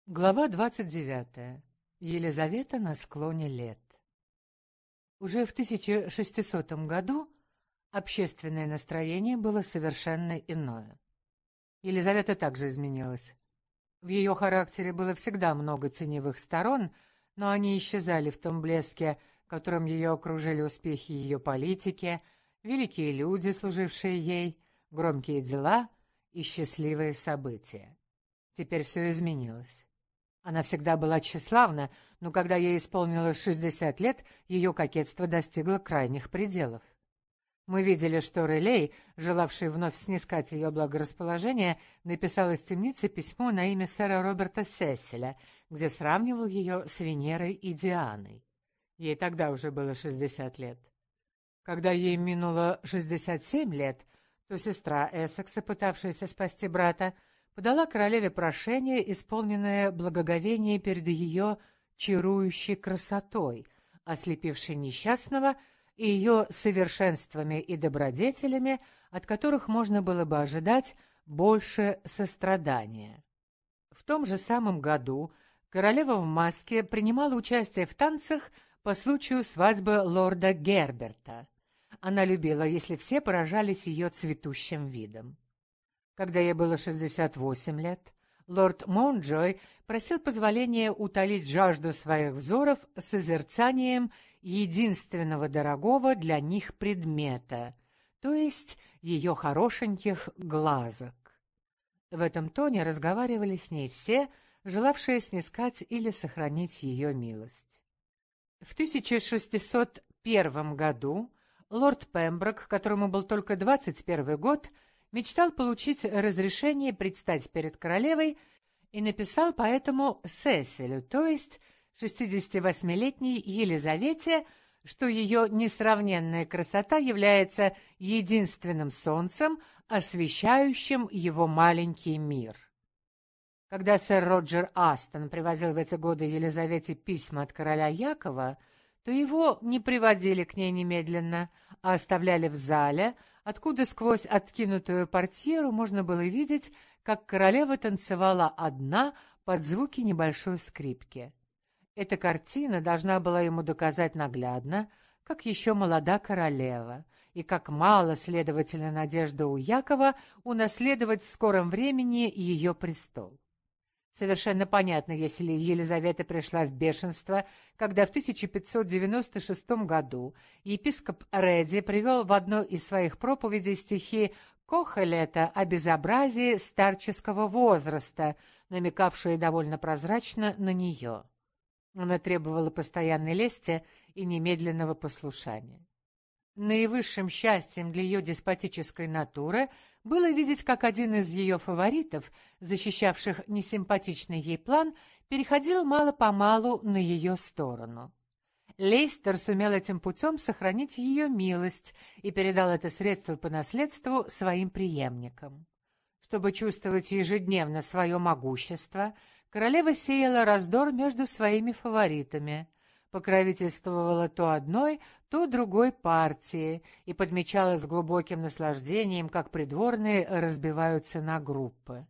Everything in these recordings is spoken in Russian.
Глава 29. Елизавета на склоне лет. Уже в 1600 году общественное настроение было совершенно иное. Елизавета также изменилась. В ее характере было всегда много теневых сторон, но они исчезали в том блеске, которым ее окружили успехи ее политики, великие люди, служившие ей, громкие дела и счастливые события. Теперь все изменилось. Она всегда была тщеславна, но когда ей исполнилось 60 лет, ее кокетство достигло крайних пределов. Мы видели, что Релей, желавший вновь снискать ее благорасположение, написал из темницы письмо на имя сэра Роберта Сесиля, где сравнивал ее с Венерой и Дианой. Ей тогда уже было 60 лет. Когда ей минуло 67 лет, то сестра Эссекса, пытавшаяся спасти брата, подала королеве прошение, исполненное благоговение перед ее чарующей красотой, ослепившей несчастного, и ее совершенствами и добродетелями, от которых можно было бы ожидать больше сострадания. В том же самом году королева в маске принимала участие в танцах по случаю свадьбы лорда Герберта. Она любила, если все поражались ее цветущим видом. Когда ей было 68 лет, лорд Моунтджой просил позволения утолить жажду своих взоров созерцанием единственного дорогого для них предмета, то есть ее хорошеньких глазок. В этом тоне разговаривали с ней все, желавшие снискать или сохранить ее милость. В 1601 году лорд Пемброк, которому был только 21 год, мечтал получить разрешение предстать перед королевой и написал поэтому Сесилю, то есть 68-летней Елизавете, что ее несравненная красота является единственным солнцем, освещающим его маленький мир. Когда сэр Роджер Астон привозил в эти годы Елизавете письма от короля Якова, то его не приводили к ней немедленно, а оставляли в зале, откуда сквозь откинутую портьеру можно было видеть, как королева танцевала одна под звуки небольшой скрипки. Эта картина должна была ему доказать наглядно, как еще молода королева, и как мало, следовательно, надежда у Якова унаследовать в скором времени ее престол. Совершенно понятно, если Елизавета пришла в бешенство, когда в 1596 году епископ Редди привел в одной из своих проповедей стихи Кохелета о безобразии старческого возраста, намекавшие довольно прозрачно на нее. Она требовала постоянной лести и немедленного послушания. Наивысшим счастьем для ее деспотической натуры было видеть, как один из ее фаворитов, защищавших несимпатичный ей план, переходил мало-помалу на ее сторону. Лейстер сумел этим путем сохранить ее милость и передал это средство по наследству своим преемникам. Чтобы чувствовать ежедневно свое могущество, королева сеяла раздор между своими фаворитами, покровительствовала то одной, то другой партии и подмечала с глубоким наслаждением, как придворные разбиваются на группы.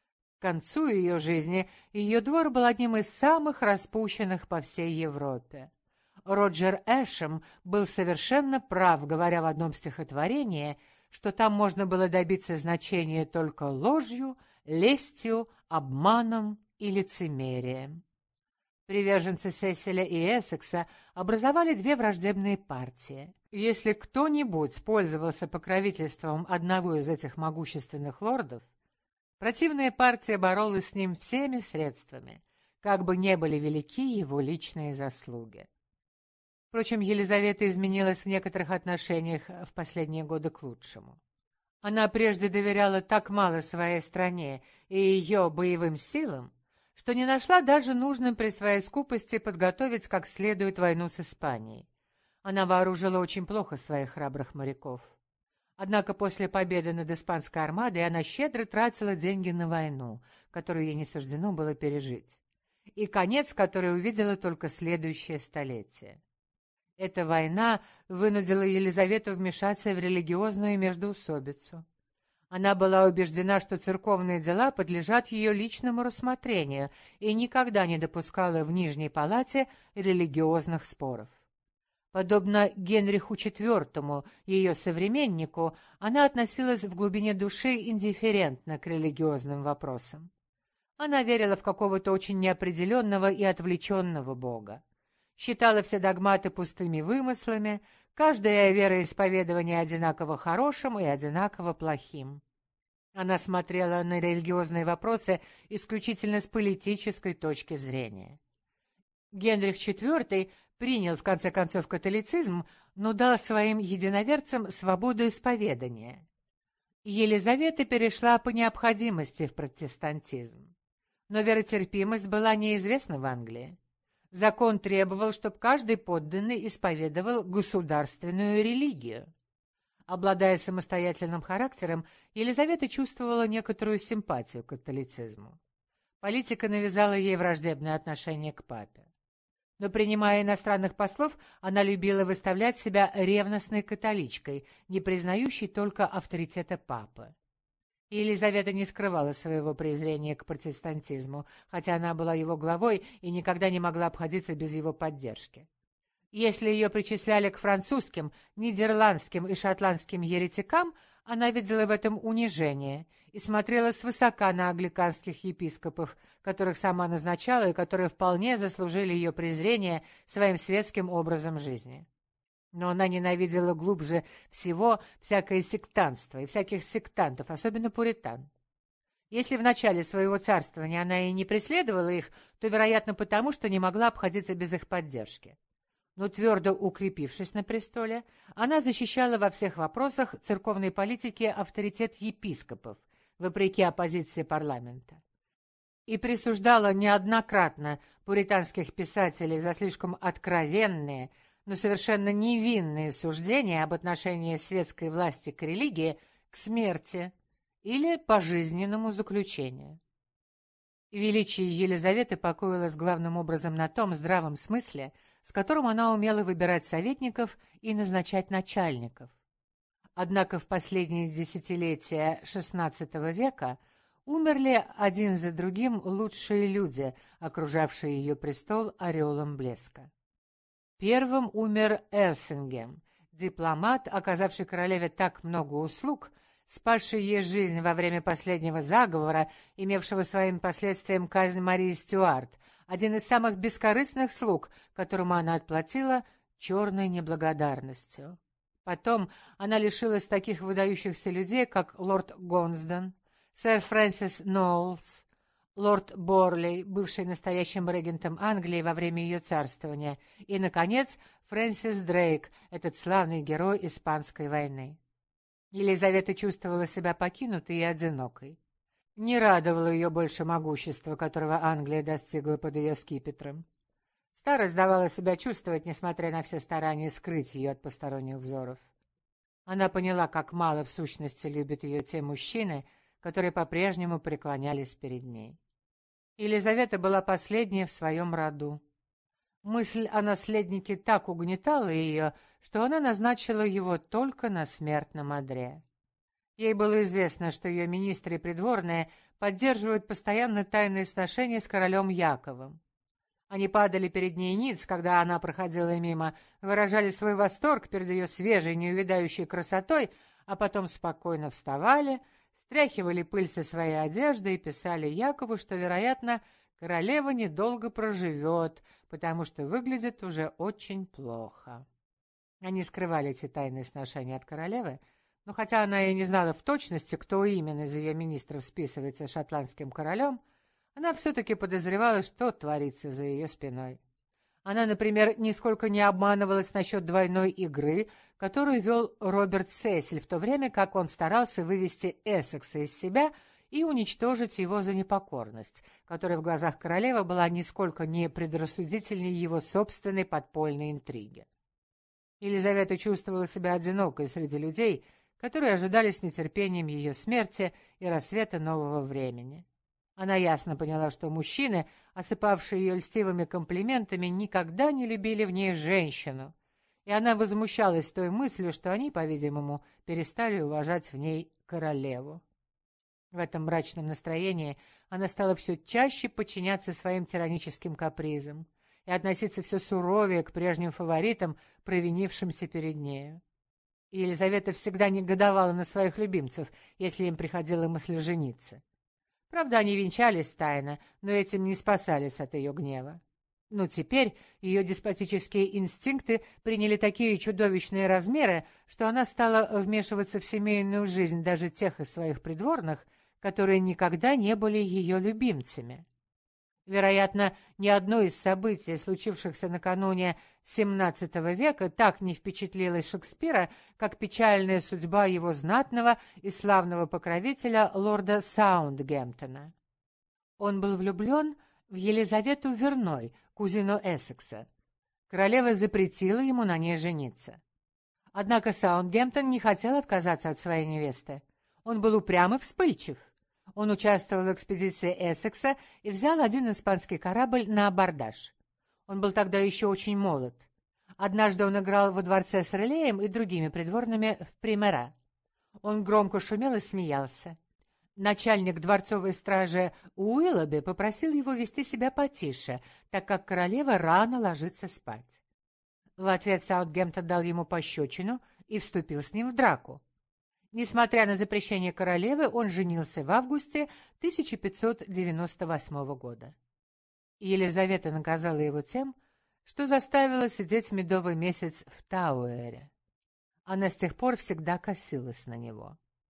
К концу ее жизни ее двор был одним из самых распущенных по всей Европе. Роджер Эшем был совершенно прав, говоря в одном стихотворении, что там можно было добиться значения только ложью, лестью, обманом и лицемерием. Приверженцы Сесиля и Эссекса образовали две враждебные партии. Если кто-нибудь пользовался покровительством одного из этих могущественных лордов, противная партия боролась с ним всеми средствами, как бы не были велики его личные заслуги. Впрочем, Елизавета изменилась в некоторых отношениях в последние годы к лучшему. Она прежде доверяла так мало своей стране и ее боевым силам, что не нашла даже нужным при своей скупости подготовить как следует войну с Испанией. Она вооружила очень плохо своих храбрых моряков. Однако после победы над испанской армадой она щедро тратила деньги на войну, которую ей не суждено было пережить, и конец которой увидела только следующее столетие. Эта война вынудила Елизавету вмешаться в религиозную междоусобицу. Она была убеждена, что церковные дела подлежат ее личному рассмотрению и никогда не допускала в Нижней палате религиозных споров. Подобно Генриху IV, ее современнику, она относилась в глубине души индифферентно к религиозным вопросам. Она верила в какого-то очень неопределенного и отвлеченного Бога. Считала все догматы пустыми вымыслами, каждое вероисповедание одинаково хорошим и одинаково плохим. Она смотрела на религиозные вопросы исключительно с политической точки зрения. Генрих IV принял в конце концов католицизм, но дал своим единоверцам свободу исповедания. Елизавета перешла по необходимости в протестантизм. Но веротерпимость была неизвестна в Англии. Закон требовал, чтобы каждый подданный исповедовал государственную религию. Обладая самостоятельным характером, Елизавета чувствовала некоторую симпатию к католицизму. Политика навязала ей враждебное отношение к папе. Но, принимая иностранных послов, она любила выставлять себя ревностной католичкой, не признающей только авторитета папы. Елизавета не скрывала своего презрения к протестантизму, хотя она была его главой и никогда не могла обходиться без его поддержки. Если ее причисляли к французским, нидерландским и шотландским еретикам, она видела в этом унижение и смотрела свысока на англиканских епископов, которых сама назначала и которые вполне заслужили ее презрение своим светским образом жизни. Но она ненавидела глубже всего всякое сектантство и всяких сектантов, особенно пуритан. Если в начале своего царствования она и не преследовала их, то, вероятно, потому, что не могла обходиться без их поддержки. Но твердо укрепившись на престоле, она защищала во всех вопросах церковной политики авторитет епископов, вопреки оппозиции парламента. И присуждала неоднократно пуританских писателей за слишком откровенные, но совершенно невинные суждения об отношении светской власти к религии, к смерти или пожизненному заключению. Величие Елизаветы покоилось главным образом на том здравом смысле, с которым она умела выбирать советников и назначать начальников. Однако в последние десятилетия XVI века умерли один за другим лучшие люди, окружавшие ее престол ореолом блеска. Первым умер Элсингем, дипломат, оказавший королеве так много услуг, спасший ей жизнь во время последнего заговора, имевшего своим последствием казнь Марии Стюарт, один из самых бескорыстных слуг, которому она отплатила черной неблагодарностью. Потом она лишилась таких выдающихся людей, как лорд Гонсден, сэр Фрэнсис Ноулс, лорд Борли, бывший настоящим регентом Англии во время ее царствования, и, наконец, Фрэнсис Дрейк, этот славный герой Испанской войны. Елизавета чувствовала себя покинутой и одинокой. Не радовало ее больше могущества, которого Англия достигла под ее скипетром. Старость давала себя чувствовать, несмотря на все старания скрыть ее от посторонних взоров. Она поняла, как мало в сущности любят ее те мужчины, которые по-прежнему преклонялись перед ней. Елизавета была последняя в своем роду. Мысль о наследнике так угнетала ее, что она назначила его только на смертном одре. Ей было известно, что ее министры и придворные поддерживают постоянно тайные сношения с королем Яковом. Они падали перед ней ниц, когда она проходила мимо, выражали свой восторг перед ее свежей, неувядающей красотой, а потом спокойно вставали, стряхивали пыль со своей одежды и писали Якову, что, вероятно, королева недолго проживет, потому что выглядит уже очень плохо. Они скрывали эти тайные сношения от королевы, но хотя она и не знала в точности, кто именно из ее министров списывается с шотландским королем, она все-таки подозревала, что творится за ее спиной. Она, например, нисколько не обманывалась насчет двойной игры, которую вел Роберт Сесиль, в то время как он старался вывести Эссекса из себя и уничтожить его за непокорность, которая в глазах королевы была нисколько не предрассудительнее его собственной подпольной интриги. Елизавета чувствовала себя одинокой среди людей, которые ожидали с нетерпением ее смерти и рассвета нового времени. Она ясно поняла, что мужчины, осыпавшие ее льстивыми комплиментами, никогда не любили в ней женщину, и она возмущалась той мыслью, что они, по-видимому, перестали уважать в ней королеву. В этом мрачном настроении она стала все чаще подчиняться своим тираническим капризам и относиться все суровее к прежним фаворитам, провинившимся перед нею. И Елизавета всегда негодовала на своих любимцев, если им приходила мысль жениться. Правда, они венчались тайно, но этим не спасались от ее гнева. Но теперь ее деспотические инстинкты приняли такие чудовищные размеры, что она стала вмешиваться в семейную жизнь даже тех из своих придворных, которые никогда не были ее любимцами. Вероятно, ни одно из событий, случившихся накануне XVII века, так не впечатлило Шекспира, как печальная судьба его знатного и славного покровителя лорда Саундгемптона. Он был влюблен в Елизавету Верной, кузину Эссекса. Королева запретила ему на ней жениться. Однако Саундгемптон не хотел отказаться от своей невесты. Он был упрям и вспыльчив. Он участвовал в экспедиции Эссекса и взял один испанский корабль на абордаж. Он был тогда еще очень молод. Однажды он играл во дворце с Релеем и другими придворными в примера. Он громко шумел и смеялся. Начальник дворцовой стражи Уиллоби попросил его вести себя потише, так как королева рано ложится спать. В ответ Саутгемптон дал ему пощечину и вступил с ним в драку. Несмотря на запрещение королевы, он женился в августе 1598 года. Елизавета наказала его тем, что заставила сидеть медовый месяц в Тауэре. Она с тех пор всегда косилась на него.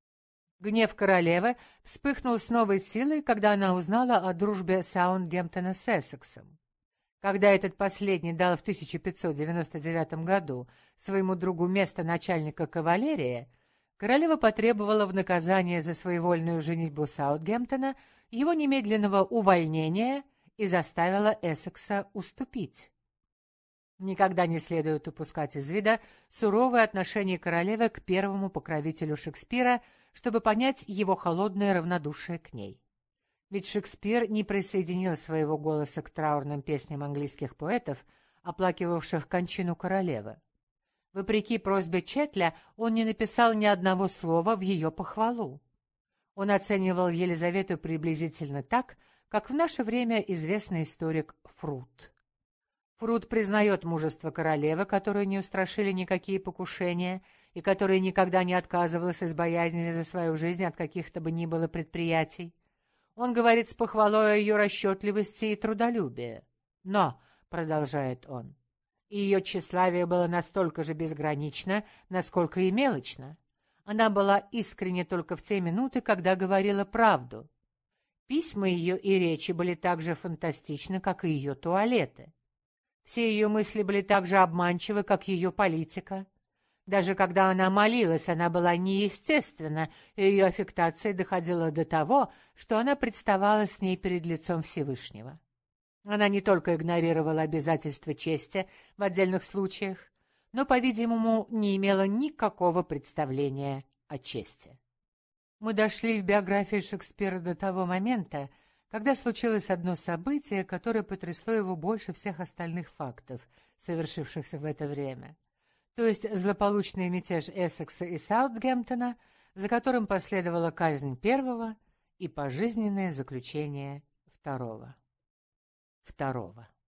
Гнев королевы вспыхнул с новой силой, когда она узнала о дружбе Саундгемптона с Эссексом. Когда этот последний дал в 1599 году своему другу место начальника кавалерии, королева потребовала в наказание за своевольную женитьбу Саутгемптона его немедленного увольнения и заставила Эссекса уступить. Никогда не следует упускать из вида суровое отношение королевы к первому покровителю Шекспира, чтобы понять его холодное равнодушие к ней. Ведь Шекспир не присоединил своего голоса к траурным песням английских поэтов, оплакивавших кончину королевы. Вопреки просьбе Четля, он не написал ни одного слова в ее похвалу. Он оценивал Елизавету приблизительно так, как в наше время известный историк Фрут. Фрут признает мужество королевы, которую не устрашили никакие покушения, и которая никогда не отказывалась из боязни за свою жизнь от каких-то бы ни было предприятий. Он говорит с похвалой о ее расчетливости и трудолюбии. Но, продолжает он, ее тщеславие было настолько же безгранично, насколько и мелочно. Она была искренне только в те минуты, когда говорила правду. Письма ее и речи были так же фантастичны, как и ее туалеты. Все ее мысли были так же обманчивы, как ее политика. Даже когда она молилась, она была неестественна, и ее аффектация доходила до того, что она представала с ней перед лицом Всевышнего. Она не только игнорировала обязательства чести в отдельных случаях, но, по-видимому, не имела никакого представления о чести. Мы дошли в биографии Шекспира до того момента, когда случилось одно событие, которое потрясло его больше всех остальных фактов, совершившихся в это время. То есть злополучный мятеж Эссекса и Саутгемптона, за которым последовала казнь первого и пожизненное заключение второго.